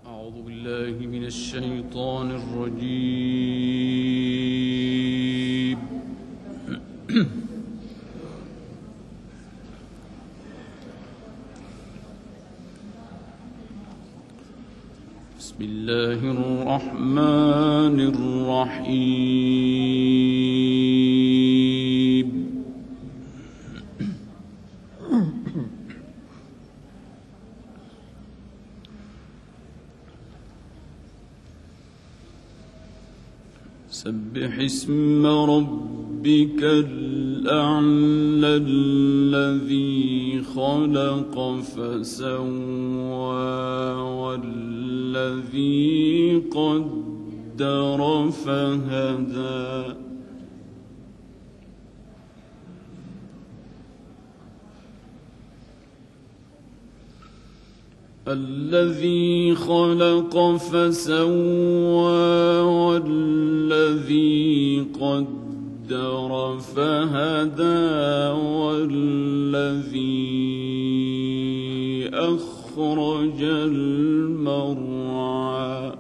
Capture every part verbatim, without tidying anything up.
أعوذ بالله من الشيطان الرجيم. بسم الله الرحمن الرحيم. سبح اسم ربك الأعلى الذي خلق فسوى والذي قدر فهدى الذي خلق فسوى والذي قدر فهدى والذي أخرج المرعى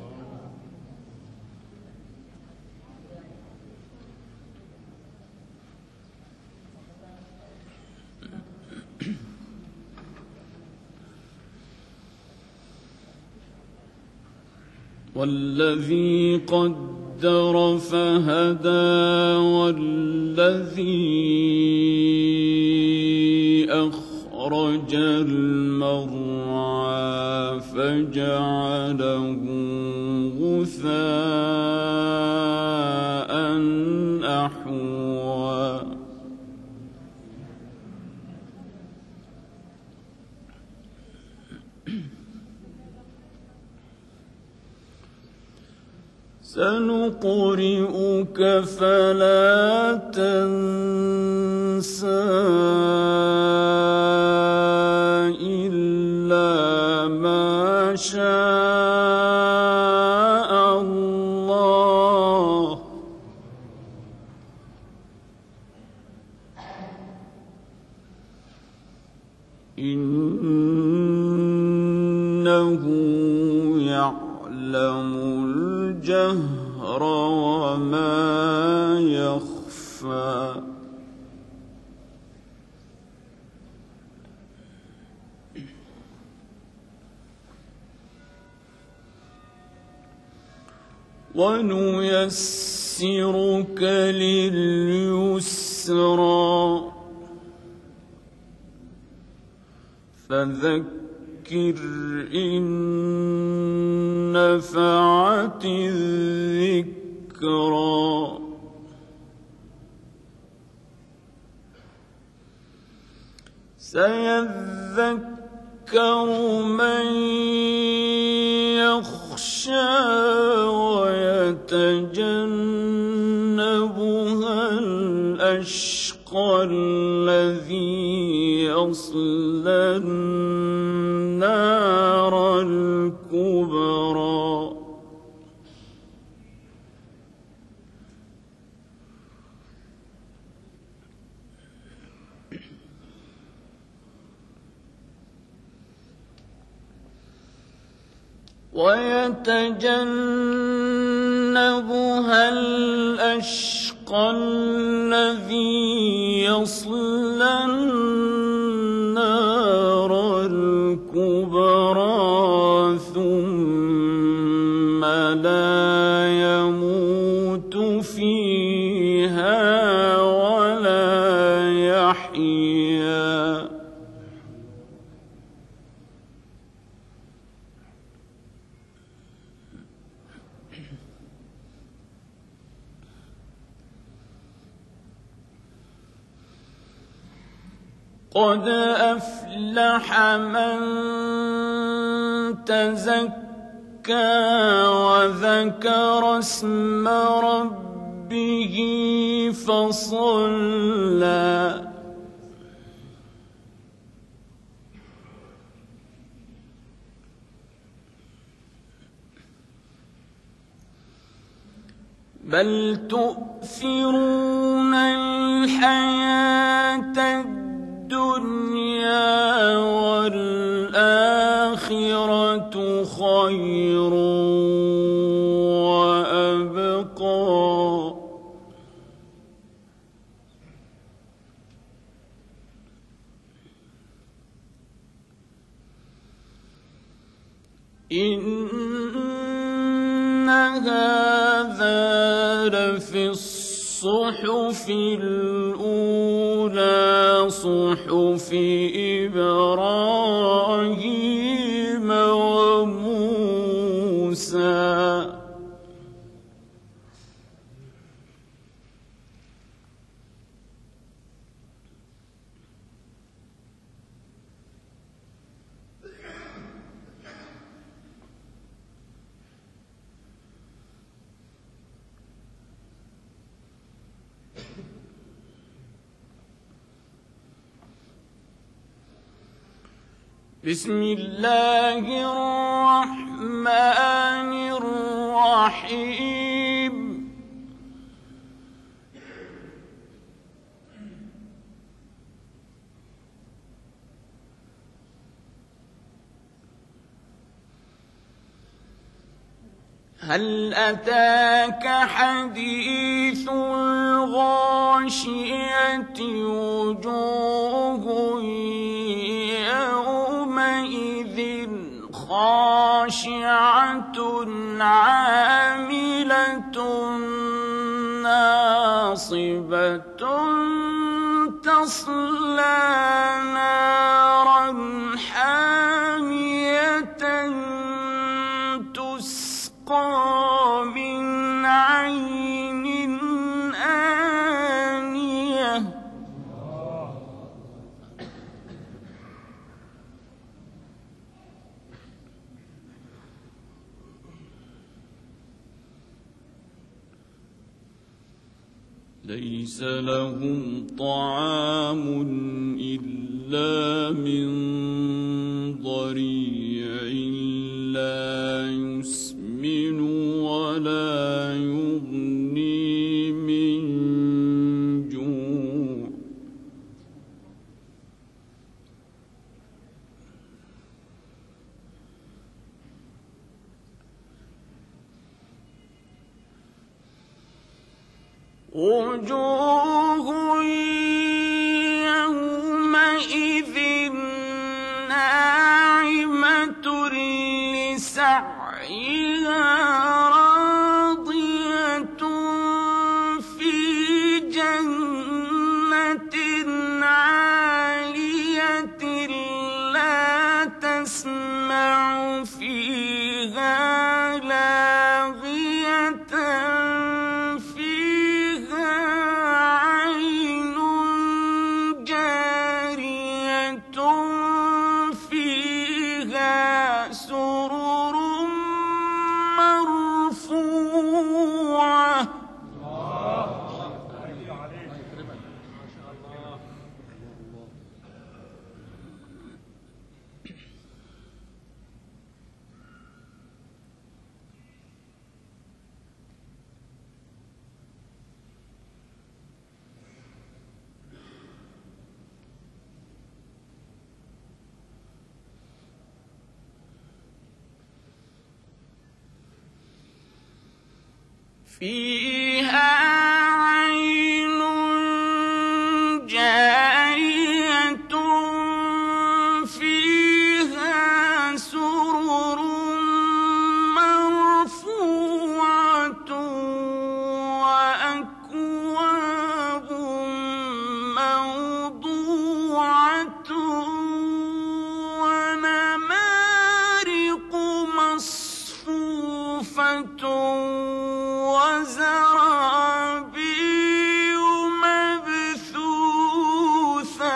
والذي قدر فهدى والذي أخرج المرعى فجعله غثاء أحوى سنقرئك فلا تنسى إلا ما شاء الله إنه يعلم الجهر وما يخفى ونيسرك لليسرى فذكر إن نفعت الذكرى سيذكر من يخشى ويتجنبها الأشقى الذي يصلى النار الكبرى ويتجنبها الأشقى الذي يصلى النار الكبرى ثم لا يموت فيها ولا يحيا قد أفلح من تزكى وذكر اسم ربه فصلى بل تؤثرون الحياة الدنيا والآخرة خير وأبقى إن هذا لفي الصحف الأولى صحف إبراهيم وموسى بسم الله الرحمن الرحيم هل أتاك حديث الغاشية وجوه يومئذ خاشعة عاملة ناصبة تصلى نارا حامية تسقى من عين آنية ليس لهم طعام إلا من ضريع لا يسمن ولا يغني من جوع وجوه يومئذ ناعمة لسعيها راضية في جنة عالية لا تسمع فيها لاغية فيها عين جارية فيها سرر مرفوعة وأكواب موضوعة ونمارق مصفوفة وزرابي مبثوثة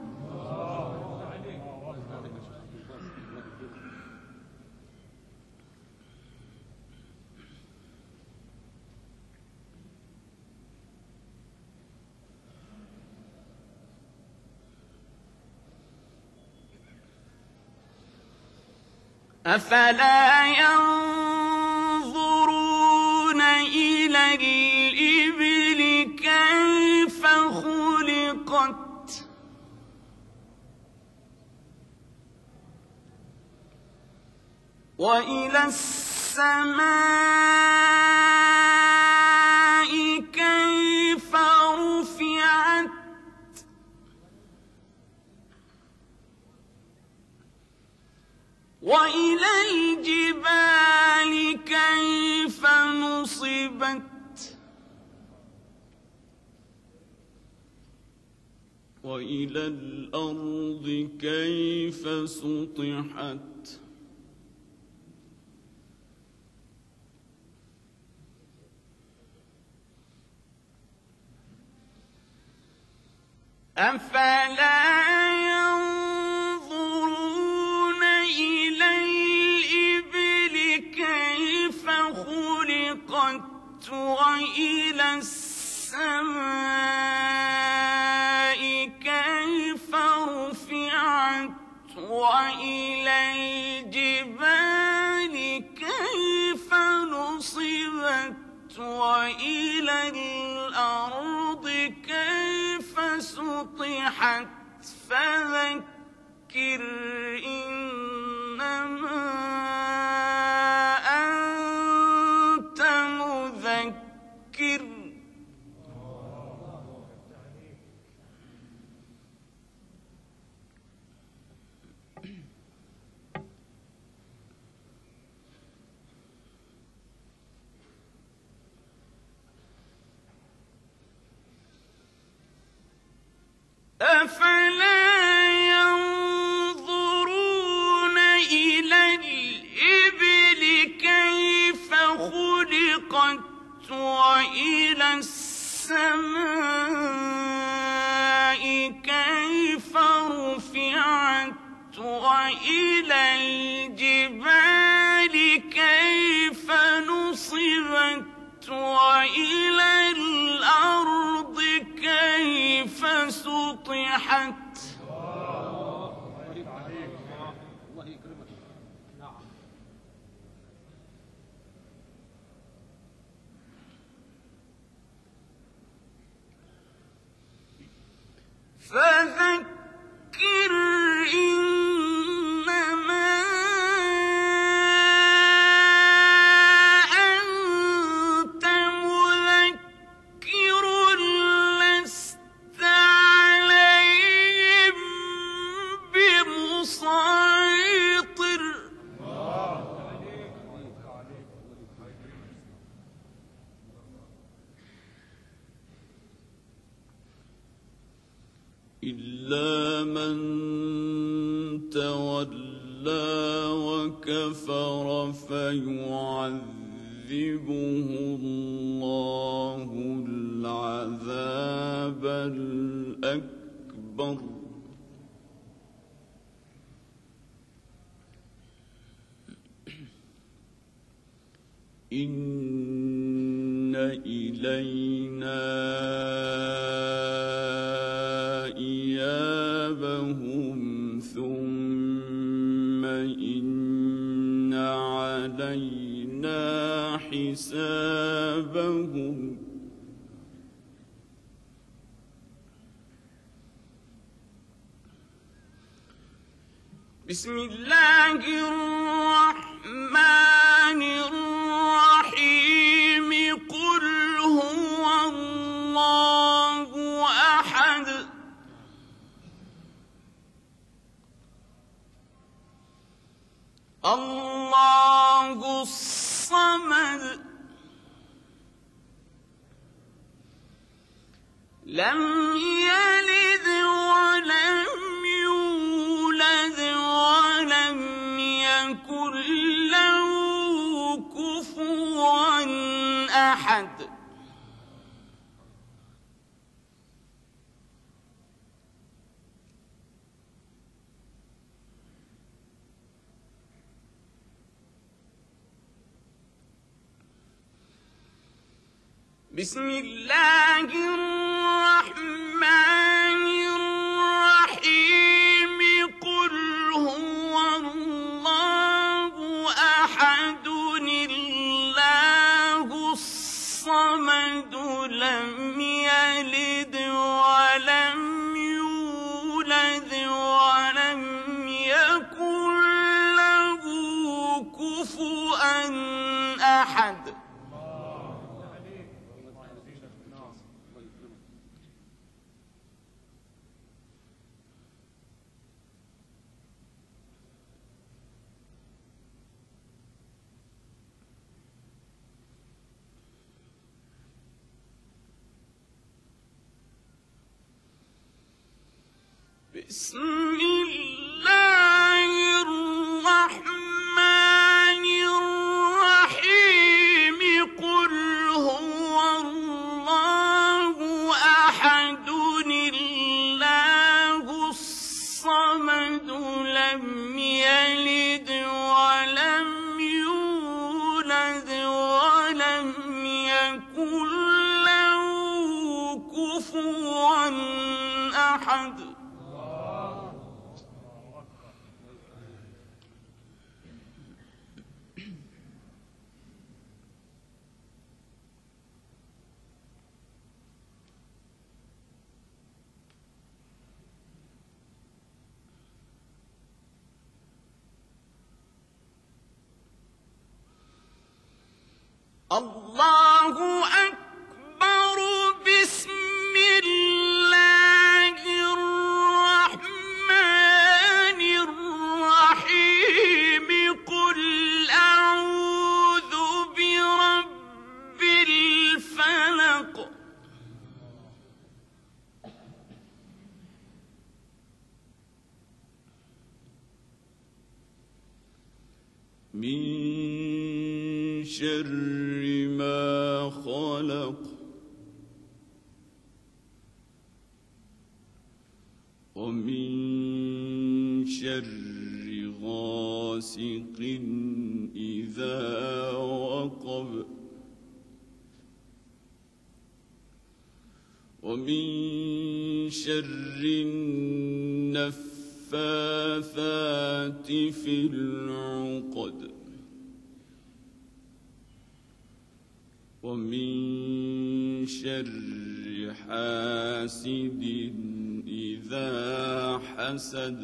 أفلا ينظرون إلى الإبل كيف خلقت وإلى السماء كيف رفعت وإلى الجبال كيف نصبت وإلى الأرض كيف سطحت أفلا ينظرون إلى الإبل كيف خلقت وإلى السماء كيف رفعت وإلى الجبال كيف نصبت وإلى الأرض كيف سطحت فذكر إنما أنت مذكر أفلا ينظرون إلى الإبل كيف خلقت وإلى السماء كيف رفعت وإلى الجبال كيف نصبت وإلى الأرض كيف سطحت فذكر إنما أنت مذكر لست عليهم بمسيطر إلا من تولى وكفر فيعذبه الله العذاب الأكبر إن إلينا إيابهم ثم إن علينا حسابهم بسم الله الرحمن الرحيم قل هو الله أحد الله الصمد لم يلد ولم يولد ولم يكن له كفوا أحد بسم الله الرحمن الرحيم قل هو الله أحد الله الصمد لم يلد ولم يولد ولم يكن له كفوا كفوا أحد. بسم الله الرحمن الرحيم. قل هو الله أحد الله الصمد لم يلد ولم يولد ولم يكن له كفوا أحد. الله أكبر. بسم الله الرحمن الرحيم. قل أعوذ برب الفلق. من شر ما خلق ومن شر غاسق إذا وقب ومن شر النفاثات في العقد ومن شر حاسد إذا حسد.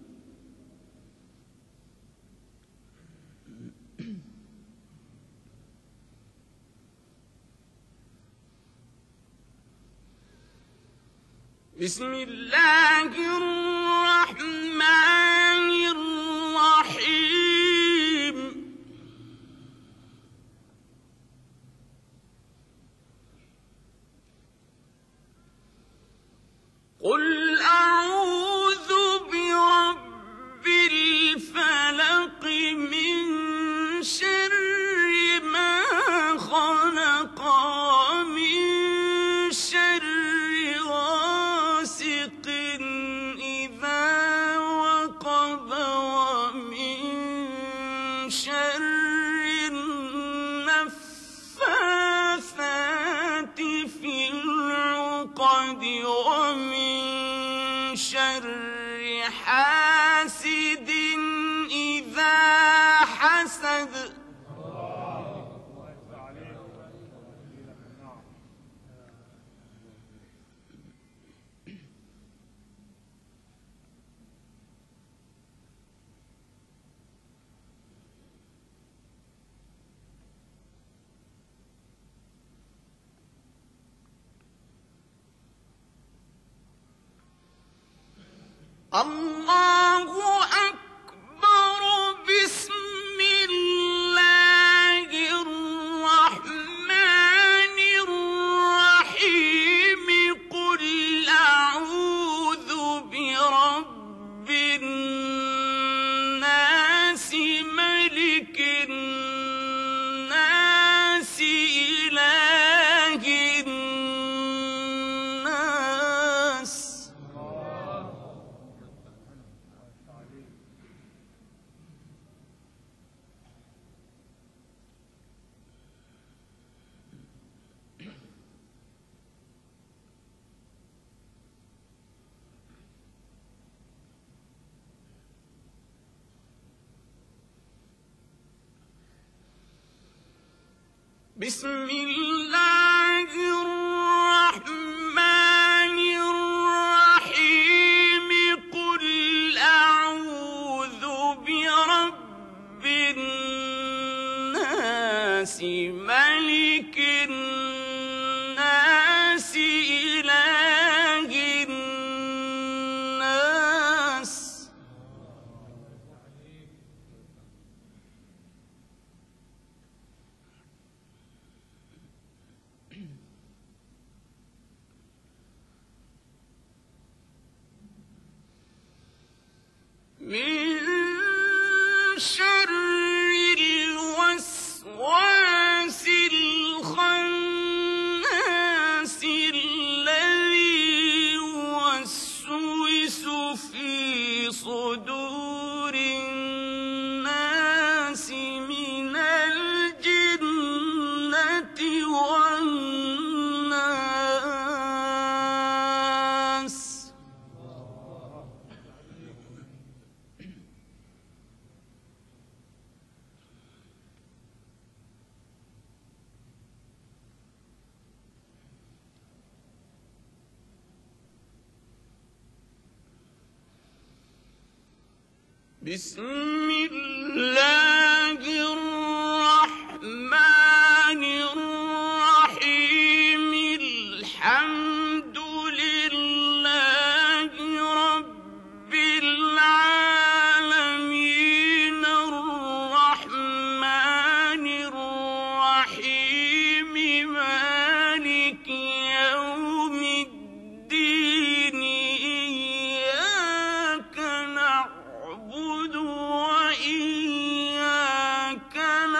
بسم الله الرحمن الرحيم. قل أعوذ برب الفلق من شر ما خلق ومن شر غاسق إذا وقب ومن شر النفاثات في العقد ومن شر حاسد إذا حسد. الله أكبر. بسم الله الرحمن الرحيم. قل أعوذ برب الناس ملك الناس إله الناس. بسم الله الرحمن الرحيم. قل أعوذ برب الناس ملك الناس إله الناس. من شر الوسواس الخناس الذي يوسوس في صدور الناس من الجنة والناس. بسم الله الرحمن الرحيم. الحمد لله رب العالمين الرحمن الرحيم مالك يوم الدين. إياك نعبد وإياك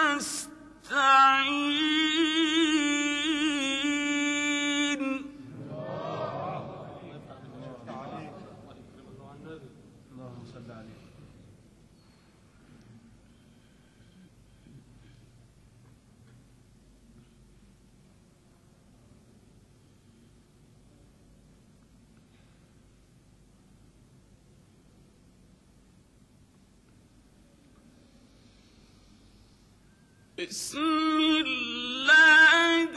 نستعين. اللهم صل عليه. بسم الله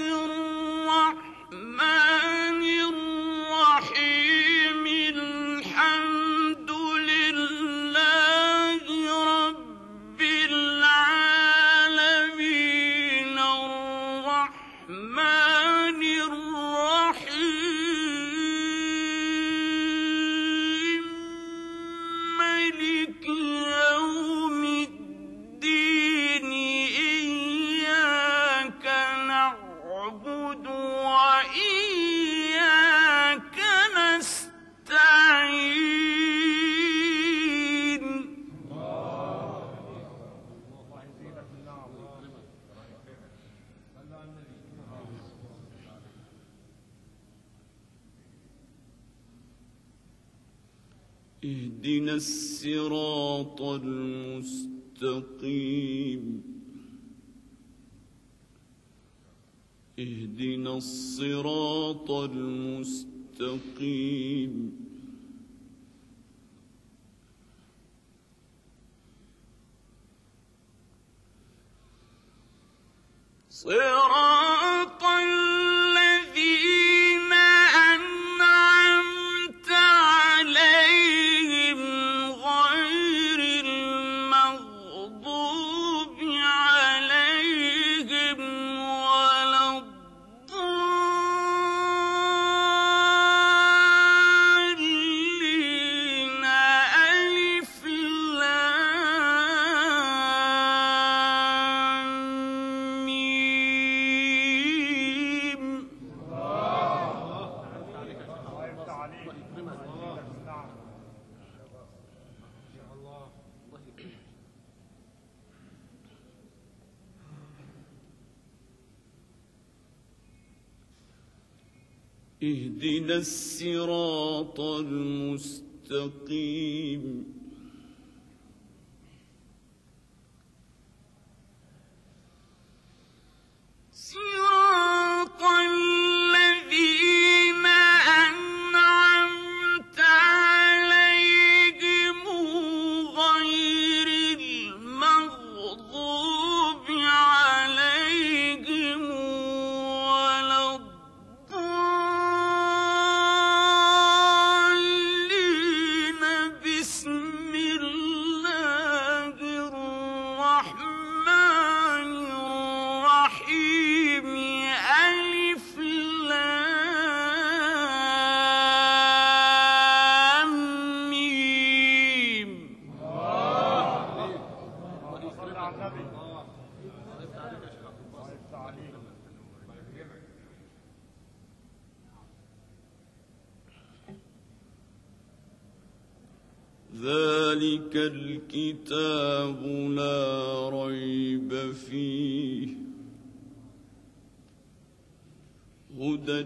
الرحمن الرحيم. الحمد لله رب العالمين الرحمن الرحيم مالك يوم الدين. إياك نعبد وإياك نستعين. اهدنا الصراط المستقيم. اهدنا الصراط المستقيم. صراط الذين أنعمت عليهم غير المغضوب عليهم ولا الضالين. ألف لام ميم. اهدنا الصراط المستقيم. صراط الذين أنعمت عليهم غير المغضوب عليهم ولا الضالين. بسم ذلك الكتاب لا ريب فيه هدى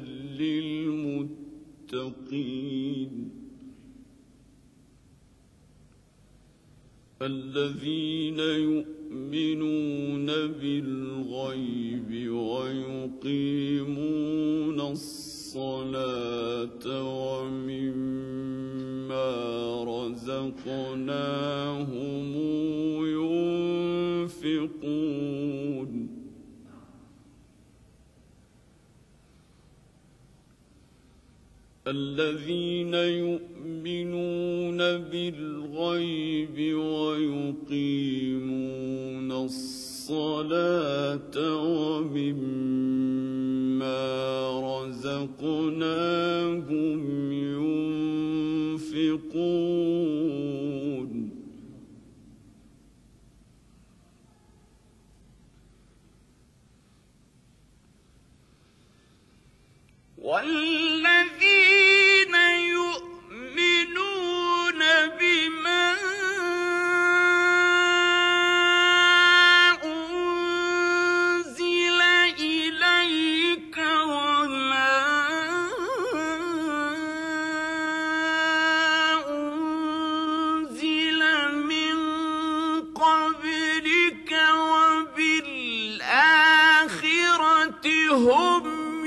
للمتقين الذين يؤمنون بالغيب ويقيمون الصلاة ومما رزقناهم ينفقون الذين يؤمنون بالغيب ويقيمون الصلاة ومما رزقناهم ينفقون والذين يؤمنون بما أنزل إليك وما أنزل من قبلك وبالآخرة هم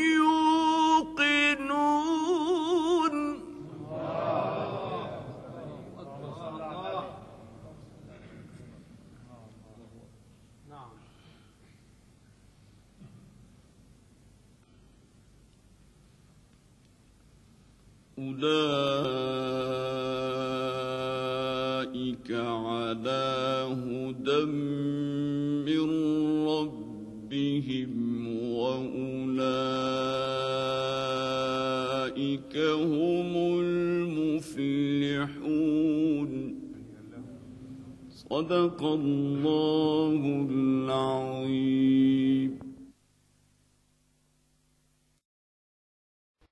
أولئك على هدى من ربهم وأولئك هم المفلحون صدق الله العظيم.